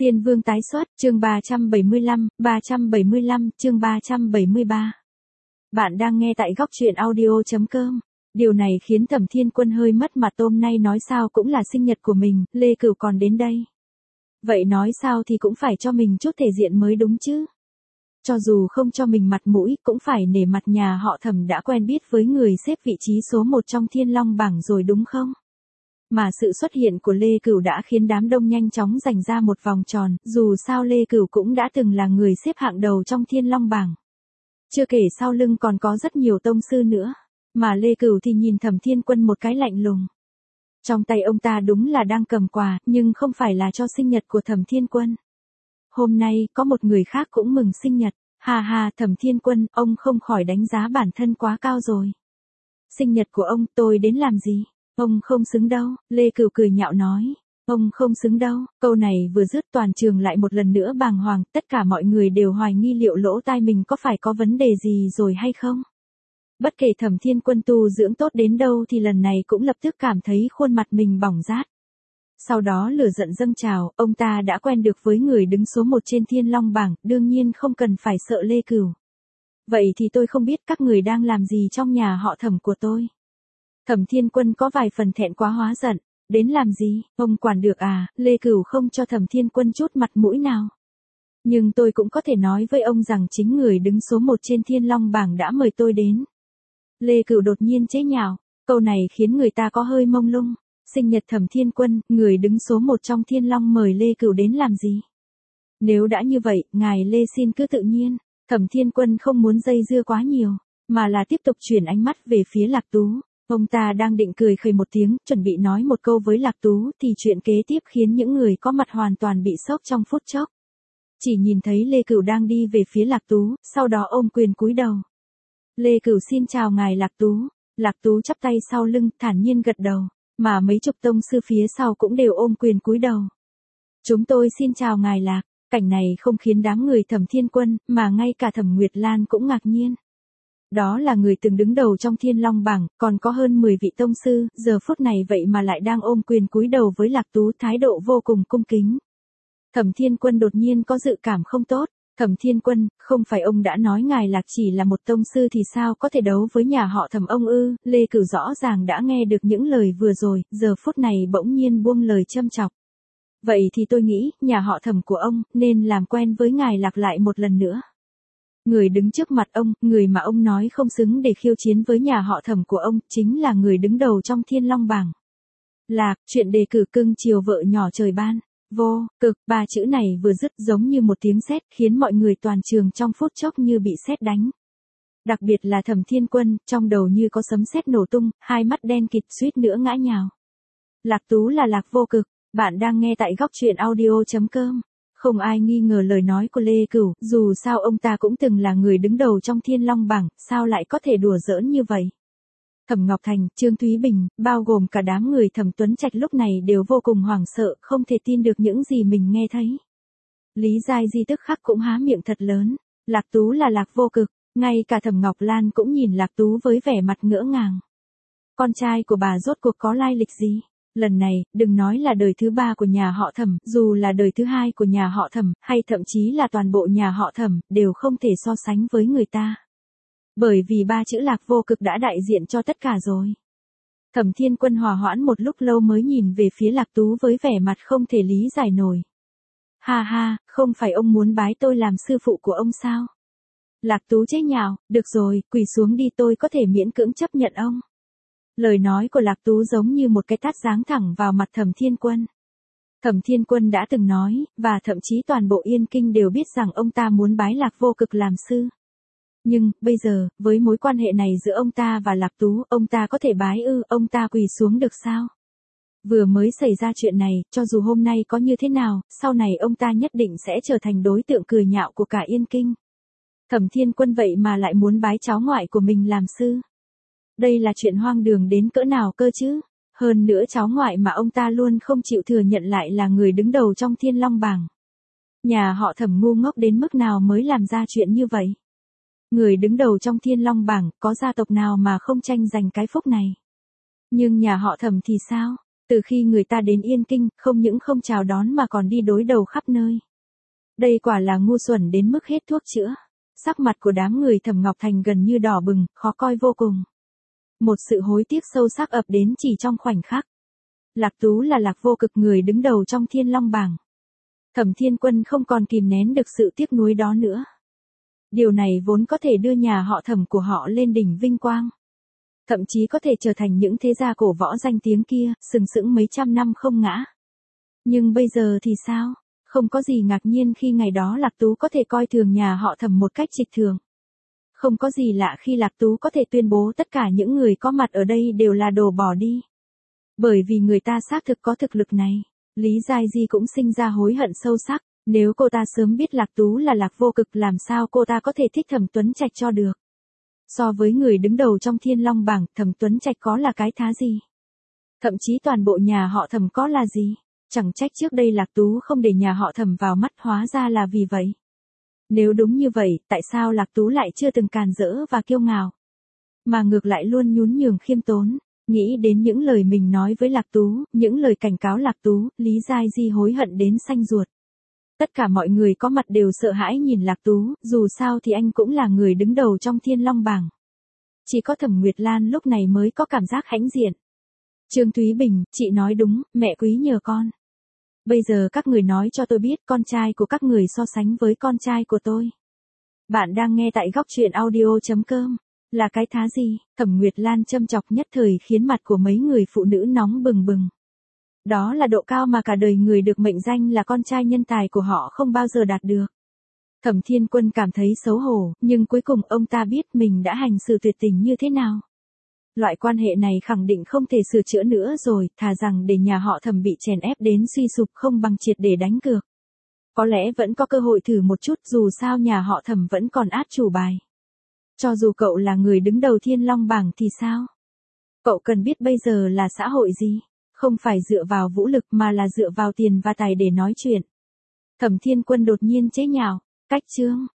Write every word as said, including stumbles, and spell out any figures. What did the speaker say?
Tiên Vương tái xuất, chương ba trăm bảy mươi lăm, ba trăm bảy mươi lăm, chương ba trăm bảy mươi ba. Bạn đang nghe tại góc truyện audio chấm com. Điều này khiến Thẩm Thiên Quân hơi mất mặt, hôm nay nói sao cũng là sinh nhật của mình, Lê Cửu còn đến đây. Vậy nói sao thì cũng phải cho mình chút thể diện mới đúng chứ. Cho dù không cho mình mặt mũi, cũng phải nể mặt nhà họ Thẩm đã quen biết với người xếp vị trí số một trong Thiên Long bảng rồi đúng không? Mà sự xuất hiện của Lê Cửu đã khiến đám đông nhanh chóng giành ra một vòng tròn, dù sao Lê Cửu cũng đã từng là người xếp hạng đầu trong Thiên Long bảng. Chưa kể sau lưng còn có rất nhiều tông sư nữa, mà Lê Cửu thì nhìn Thẩm Thiên Quân một cái lạnh lùng. Trong tay ông ta đúng là đang cầm quà, nhưng không phải là cho sinh nhật của Thẩm Thiên Quân. Hôm nay, có một người khác cũng mừng sinh nhật, ha ha Thẩm Thiên Quân, ông không khỏi đánh giá bản thân quá cao rồi. Sinh nhật của ông, tôi đến làm gì? Ông không xứng đâu, Lê Cửu cười nhạo nói. Ông không xứng đâu, câu này vừa dứt toàn trường lại một lần nữa bàng hoàng, tất cả mọi người đều hoài nghi liệu lỗ tai mình có phải có vấn đề gì rồi hay không. Bất kể Thẩm Thiên Quân tu dưỡng tốt đến đâu thì lần này cũng lập tức cảm thấy khuôn mặt mình bỏng rát. Sau đó lửa giận dâng trào, ông ta đã quen được với người đứng số một trên Thiên Long bảng, đương nhiên không cần phải sợ Lê Cửu. Vậy thì tôi không biết các người đang làm gì trong nhà họ Thẩm của tôi. Thẩm Thiên Quân có vài phần thẹn quá hóa giận, đến làm gì, ông quản được à, Lê Cửu không cho Thẩm Thiên Quân chút mặt mũi nào. Nhưng tôi cũng có thể nói với ông rằng chính người đứng số một trên Thiên Long bảng đã mời tôi đến. Lê Cửu đột nhiên chế nhạo, câu này khiến người ta có hơi mông lung. Sinh nhật Thẩm Thiên Quân, người đứng số một trong Thiên Long mời Lê Cửu đến làm gì? Nếu đã như vậy, ngài Lê xin cứ tự nhiên. Thẩm Thiên Quân không muốn dây dưa quá nhiều, mà là tiếp tục chuyển ánh mắt về phía Lạc Tú. Ông ta đang định cười khẩy một tiếng, chuẩn bị nói một câu với Lạc Tú thì chuyện kế tiếp khiến những người có mặt hoàn toàn bị sốc trong phút chốc. Chỉ nhìn thấy Lê Cửu đang đi về phía Lạc Tú, sau đó ôm quyền cúi đầu. Lê Cửu xin chào ngài Lạc Tú. Lạc Tú chắp tay sau lưng, thản nhiên gật đầu, mà mấy chục tông sư phía sau cũng đều ôm quyền cúi đầu. Chúng tôi xin chào ngài Lạc. Cảnh này không khiến đám người Thẩm Thiên Quân, mà ngay cả Thẩm Nguyệt Lan cũng ngạc nhiên. Đó là người từng đứng đầu trong Thiên Long bảng, còn có hơn mười vị tông sư, giờ phút này vậy mà lại đang ôm quyền cúi đầu với Lạc Tú, thái độ vô cùng cung kính. Thẩm Thiên Quân đột nhiên có dự cảm không tốt. Thẩm Thiên Quân, không phải ông đã nói ngài Lạc chỉ là một tông sư thì sao có thể đấu với nhà họ Thẩm ông ư? Lê Cửu rõ ràng đã nghe được những lời vừa rồi, giờ phút này bỗng nhiên buông lời châm chọc. Vậy thì tôi nghĩ, nhà họ Thẩm của ông, nên làm quen với ngài Lạc lại một lần nữa. Người đứng trước mặt ông, người mà ông nói không xứng để khiêu chiến với nhà họ Thẩm của ông, chính là người đứng đầu trong Thiên Long bảng. Lạc, chuyện đề cử cưng chiều vợ nhỏ trời ban. Vô, cực, ba chữ này vừa dứt giống như một tiếng sét khiến mọi người toàn trường trong phút chốc như bị sét đánh. Đặc biệt là Thẩm Thiên Quân, trong đầu như có sấm sét nổ tung, hai mắt đen kịt suýt nữa ngã nhào. Lạc Tú là Lạc Vô Cực, bạn đang nghe tại góc truyện audio chấm com. Không ai nghi ngờ lời nói của Lê Cửu, dù sao ông ta cũng từng là người đứng đầu trong Thiên Long bảng, sao lại có thể đùa giỡn như vậy. Thẩm Ngọc Thành, Trương Thúy Bình, bao gồm cả đám người Thẩm Tuấn Trạch lúc này đều vô cùng hoảng sợ, không thể tin được những gì mình nghe thấy. Lý Giai Di tức khắc cũng há miệng thật lớn, Lạc Tú là Lạc Vô Cực, ngay cả Thẩm Ngọc Lan cũng nhìn Lạc Tú với vẻ mặt ngỡ ngàng. Con trai của bà rốt cuộc có lai lịch gì? Lần này, đừng nói là đời thứ ba của nhà họ Thẩm, dù là đời thứ hai của nhà họ Thẩm, hay thậm chí là toàn bộ nhà họ Thẩm, đều không thể so sánh với người ta. Bởi vì ba chữ Lạc Vô Cực đã đại diện cho tất cả rồi. Thẩm Thiên Quân hòa hoãn một lúc lâu mới nhìn về phía Lạc Tú với vẻ mặt không thể lý giải nổi. Ha ha, không phải ông muốn bái tôi làm sư phụ của ông sao? Lạc Tú chế nhạo, được rồi, quỳ xuống đi tôi có thể miễn cưỡng chấp nhận ông. Lời nói của Lạc Tú giống như một cái tát giáng thẳng vào mặt Thẩm Thiên Quân. Thẩm Thiên Quân đã từng nói, và thậm chí toàn bộ Yên Kinh đều biết rằng ông ta muốn bái Lạc Vô Cực làm sư. Nhưng, bây giờ, với mối quan hệ này giữa ông ta và Lạc Tú, ông ta có thể bái ư, ông ta quỳ xuống được sao? Vừa mới xảy ra chuyện này, cho dù hôm nay có như thế nào, sau này ông ta nhất định sẽ trở thành đối tượng cười nhạo của cả Yên Kinh. Thẩm Thiên Quân vậy mà lại muốn bái cháu ngoại của mình làm sư. Đây là chuyện hoang đường đến cỡ nào cơ chứ? Hơn nữa cháu ngoại mà ông ta luôn không chịu thừa nhận lại là người đứng đầu trong Thiên Long bảng. Nhà họ Thẩm ngu ngốc đến mức nào mới làm ra chuyện như vậy? Người đứng đầu trong Thiên Long bảng, có gia tộc nào mà không tranh giành cái phúc này? Nhưng nhà họ Thẩm thì sao? Từ khi người ta đến Yên Kinh, không những không chào đón mà còn đi đối đầu khắp nơi. Đây quả là ngu xuẩn đến mức hết thuốc chữa. Sắc mặt của đám người Thẩm Ngọc Thành gần như đỏ bừng, khó coi vô cùng. Một sự hối tiếc sâu sắc ập đến chỉ trong khoảnh khắc. Lạc Tú là Lạc Vô Cực, người đứng đầu trong Thiên Long bảng. Thẩm Thiên Quân không còn kìm nén được sự tiếc nuối đó nữa. Điều này vốn có thể đưa nhà họ Thẩm của họ lên đỉnh vinh quang. Thậm chí có thể trở thành những thế gia cổ võ danh tiếng kia, sừng sững mấy trăm năm không ngã. Nhưng bây giờ thì sao? Không có gì ngạc nhiên khi ngày đó Lạc Tú có thể coi thường nhà họ Thẩm một cách trịch thường. Không có gì lạ khi Lạc Tú có thể tuyên bố tất cả những người có mặt ở đây đều là đồ bỏ đi. Bởi vì người ta xác thực có thực lực này. Lý Giai Di cũng sinh ra hối hận sâu sắc. Nếu cô ta sớm biết Lạc Tú là Lạc Vô Cực, làm sao cô ta có thể thích Thẩm Tuấn Trạch cho được. So với người đứng đầu trong Thiên Long bảng, Thẩm Tuấn Trạch có là cái thá gì? Thậm chí toàn bộ nhà họ Thẩm có là gì? Chẳng trách trước đây Lạc Tú không để nhà họ Thẩm vào mắt, hóa ra là vì vậy. Nếu đúng như vậy, tại sao Lạc Tú lại chưa từng càn rỡ và kiêu ngạo, mà ngược lại luôn nhún nhường khiêm tốn? Nghĩ đến những lời mình nói với Lạc Tú, những lời cảnh cáo Lạc Tú, Lý Giai Di hối hận đến xanh ruột. Tất cả mọi người có mặt đều sợ hãi nhìn Lạc Tú, dù sao thì anh cũng là người đứng đầu trong Thiên Long bảng. Chỉ có Thẩm Nguyệt Lan lúc này mới có cảm giác hãnh diện. Trương Thúy Bình, chị nói đúng, mẹ quý nhờ con. Bây giờ các người nói cho tôi biết con trai của các người so sánh với con trai của tôi. Bạn đang nghe tại góc truyện audio chấm com. Là cái thá gì? Thẩm Nguyệt Lan châm chọc nhất thời khiến mặt của mấy người phụ nữ nóng bừng bừng. Đó là độ cao mà cả đời người được mệnh danh là con trai nhân tài của họ không bao giờ đạt được. Thẩm Thiên Quân cảm thấy xấu hổ, nhưng cuối cùng ông ta biết mình đã hành xử tuyệt tình như thế nào. Loại quan hệ này khẳng định không thể sửa chữa nữa rồi, thà rằng để nhà họ Thẩm bị chèn ép đến suy sụp không bằng triệt để đánh cược. Có lẽ vẫn có cơ hội thử một chút, dù sao nhà họ Thẩm vẫn còn át chủ bài. Cho dù cậu là người đứng đầu Thiên Long bảng thì sao? Cậu cần biết bây giờ là xã hội gì? Không phải dựa vào vũ lực mà là dựa vào tiền và tài để nói chuyện. Thẩm Thiên Quân đột nhiên chế nhạo, cách chương.